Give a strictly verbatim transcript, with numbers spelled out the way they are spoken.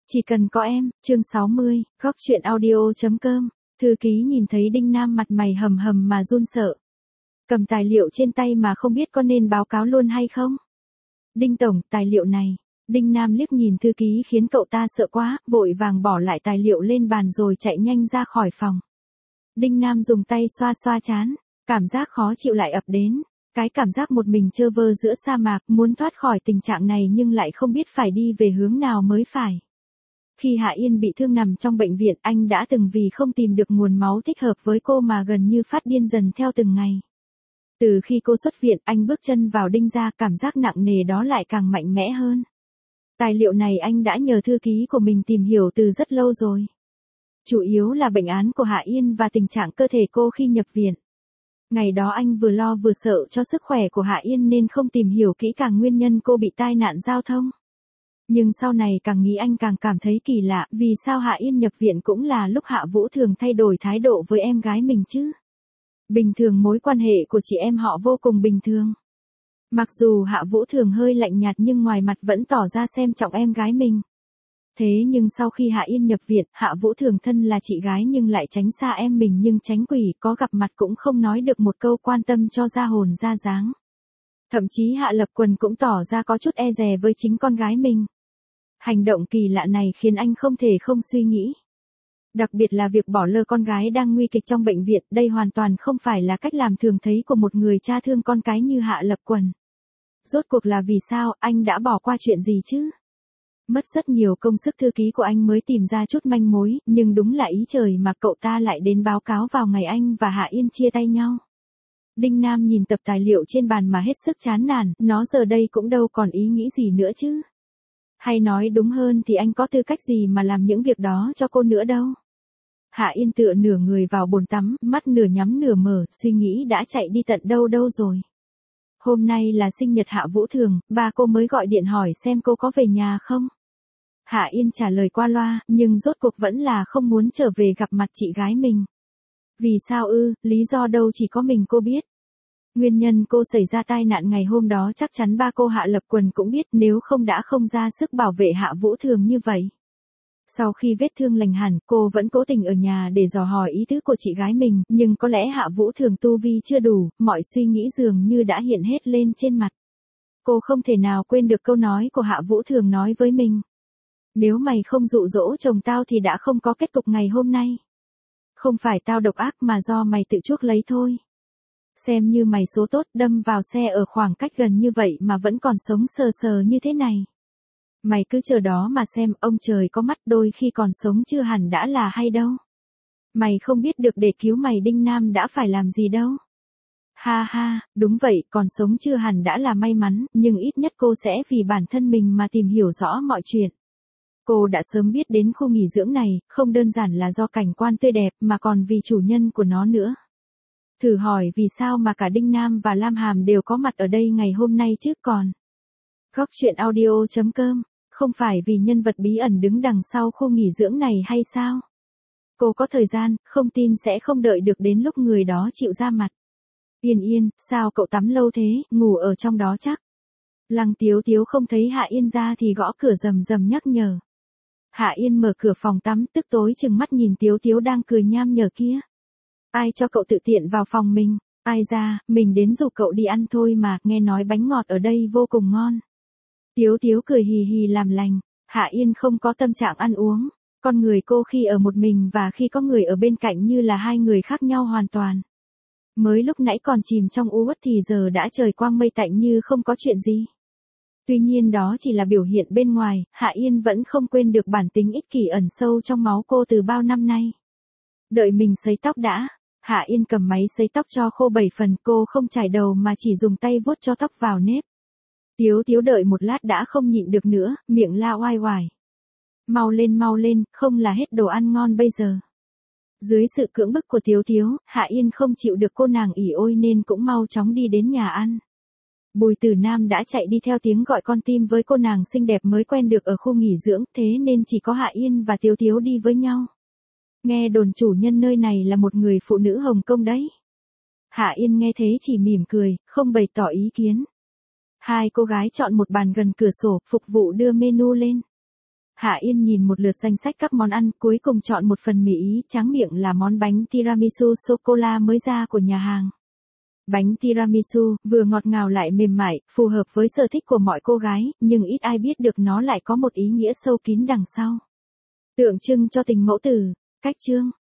Chỉ cần có em, chương sáu mươi, góc chuyện audio.com, thư ký nhìn thấy Đinh Nam mặt mày hầm hầm mà run sợ. Cầm tài liệu trên tay mà không biết có nên báo cáo luôn hay không? Đinh Tổng, tài liệu này. Đinh Nam liếc nhìn thư ký khiến cậu ta sợ quá, vội vàng bỏ lại tài liệu lên bàn rồi chạy nhanh ra khỏi phòng. Đinh Nam dùng tay xoa xoa trán, cảm giác khó chịu lại ập đến. Cái cảm giác một mình trơ vơ giữa sa mạc, muốn thoát khỏi tình trạng này nhưng lại không biết phải đi về hướng nào mới phải. Khi Hạ Yên bị thương nằm trong bệnh viện, anh đã từng vì không tìm được nguồn máu thích hợp với cô mà gần như phát điên dần theo từng ngày. Từ khi cô xuất viện, anh bước chân vào Đinh gia, cảm giác nặng nề đó lại càng mạnh mẽ hơn. Tài liệu này anh đã nhờ thư ký của mình tìm hiểu từ rất lâu rồi. Chủ yếu là bệnh án của Hạ Yên và tình trạng cơ thể cô khi nhập viện. Ngày đó anh vừa lo vừa sợ cho sức khỏe của Hạ Yên nên không tìm hiểu kỹ càng nguyên nhân cô bị tai nạn giao thông. Nhưng sau này càng nghĩ anh càng cảm thấy kỳ lạ, vì sao Hạ Yên nhập viện cũng là lúc Hạ Vũ Thường thay đổi thái độ với em gái mình chứ? Bình thường mối quan hệ của chị em họ vô cùng bình thường. Mặc dù Hạ Vũ Thường hơi lạnh nhạt nhưng ngoài mặt vẫn tỏ ra xem trọng em gái mình. Thế nhưng sau khi Hạ Yên nhập viện, Hạ Vũ Thường thân là chị gái nhưng lại tránh xa em mình nhưng tránh quỷ, có gặp mặt cũng không nói được một câu quan tâm cho ra hồn ra dáng. Thậm chí Hạ Lập Quần cũng tỏ ra có chút e dè với chính con gái mình. Hành động kỳ lạ này khiến anh không thể không suy nghĩ. Đặc biệt là việc bỏ lơ con gái đang nguy kịch trong bệnh viện, đây hoàn toàn không phải là cách làm thường thấy của một người cha thương con cái như Hạ Lập Quần. Rốt cuộc là vì sao, anh đã bỏ qua chuyện gì chứ? Mất rất nhiều công sức thư ký của anh mới tìm ra chút manh mối, nhưng đúng là ý trời mà cậu ta lại đến báo cáo vào ngày anh và Hạ Yên chia tay nhau. Đinh Nam nhìn tập tài liệu trên bàn mà hết sức chán nản, nó giờ đây cũng đâu còn ý nghĩ gì nữa chứ. Hay nói đúng hơn thì anh có tư cách gì mà làm những việc đó cho cô nữa đâu. Hạ Yên tựa nửa người vào bồn tắm, mắt nửa nhắm nửa mở, suy nghĩ đã chạy đi tận đâu đâu rồi. Hôm nay là sinh nhật Hạ Vũ Thường, ba cô mới gọi điện hỏi xem cô có về nhà không. Hạ Yên trả lời qua loa, nhưng rốt cuộc vẫn là không muốn trở về gặp mặt chị gái mình. Vì sao ư, lý do đâu chỉ có mình cô biết. Nguyên nhân cô xảy ra tai nạn ngày hôm đó chắc chắn ba cô Hạ Lập Quần cũng biết, nếu không đã không ra sức bảo vệ Hạ Vũ Thường như vậy. Sau khi vết thương lành hẳn, cô vẫn cố tình ở nhà để dò hỏi ý tứ của chị gái mình, nhưng có lẽ Hạ Vũ Thường tu vi chưa đủ, mọi suy nghĩ dường như đã hiện hết lên trên mặt. Cô không thể nào quên được câu nói của Hạ Vũ Thường nói với mình. Nếu mày không dụ dỗ chồng tao thì đã không có kết cục ngày hôm nay. Không phải tao độc ác mà do mày tự chuốc lấy thôi. Xem như mày số tốt, đâm vào xe ở khoảng cách gần như vậy mà vẫn còn sống sờ sờ như thế này. Mày cứ chờ đó mà xem, ông trời có mắt, đôi khi còn sống chưa hẳn đã là hay đâu. Mày không biết được để cứu mày Đinh Nam đã phải làm gì đâu. Ha ha, đúng vậy, còn sống chưa hẳn đã là may mắn, nhưng ít nhất cô sẽ vì bản thân mình mà tìm hiểu rõ mọi chuyện. Cô đã sớm biết đến khu nghỉ dưỡng này, không đơn giản là do cảnh quan tươi đẹp mà còn vì chủ nhân của nó nữa. Thử hỏi vì sao mà cả Đinh Nam và Lam Hàm đều có mặt ở đây ngày hôm nay chứ còn. Góc chuyện audio.com, không phải vì nhân vật bí ẩn đứng đằng sau khu nghỉ dưỡng này hay sao? Cô có thời gian, không tin sẽ không đợi được đến lúc người đó chịu ra mặt. Yên Yên, sao cậu tắm lâu thế, ngủ ở trong đó chắc? Lăng Tiếu Tiếu không thấy Hạ Yên ra thì gõ cửa rầm rầm nhắc nhở. Hạ Yên mở cửa phòng tắm, tức tối chừng mắt nhìn Tiếu Tiếu đang cười nham nhở kia. Ai cho cậu tự tiện vào phòng mình, ai ra, mình đến rủ cậu đi ăn thôi mà, nghe nói bánh ngọt ở đây vô cùng ngon. Tiếu Tiếu cười hì hì làm lành, Hạ Yên không có tâm trạng ăn uống, con người cô khi ở một mình và khi có người ở bên cạnh như là hai người khác nhau hoàn toàn. Mới lúc nãy còn chìm trong u uất thì giờ đã trời quang mây tạnh như không có chuyện gì. Tuy nhiên đó chỉ là biểu hiện bên ngoài, Hạ Yên vẫn không quên được bản tính ích kỷ ẩn sâu trong máu cô từ bao năm nay. Đợi mình sấy tóc đã, Hạ Yên cầm máy sấy tóc cho khô bảy phần, cô không chải đầu mà chỉ dùng tay vuốt cho tóc vào nếp. Tiếu Tiếu đợi một lát đã không nhịn được nữa, miệng la oai oải. Mau lên mau lên, không là hết đồ ăn ngon bây giờ. Dưới sự cưỡng bức của Tiếu Tiếu, Hạ Yên không chịu được cô nàng ỉ ôi nên cũng mau chóng đi đến nhà ăn. Bùi Tử Nam đã chạy đi theo tiếng gọi con tim với cô nàng xinh đẹp mới quen được ở khu nghỉ dưỡng, thế nên chỉ có Hạ Yên và Tiếu Tiếu đi với nhau. Nghe đồn chủ nhân nơi này là một người phụ nữ Hồng Kông đấy. Hạ Yên nghe thế chỉ mỉm cười, không bày tỏ ý kiến. Hai cô gái chọn một bàn gần cửa sổ, phục vụ đưa menu lên. Hạ Yên nhìn một lượt danh sách các món ăn, cuối cùng chọn một phần mì Ý tráng miệng là món bánh tiramisu sô-cô-la mới ra của nhà hàng. Bánh tiramisu, vừa ngọt ngào lại mềm mại, phù hợp với sở thích của mọi cô gái, nhưng ít ai biết được nó lại có một ý nghĩa sâu kín đằng sau. Tượng trưng cho tình mẫu tử. Cách chương